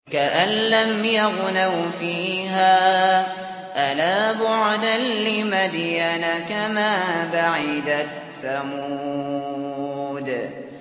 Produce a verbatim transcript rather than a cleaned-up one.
كَأَن لَّمْ يَغْنَوْا فِيهَا ۗ أَلَا بُعْدًا لِّمَدْيَنَ كَمَا بَعِدَتْ ثَمُودُ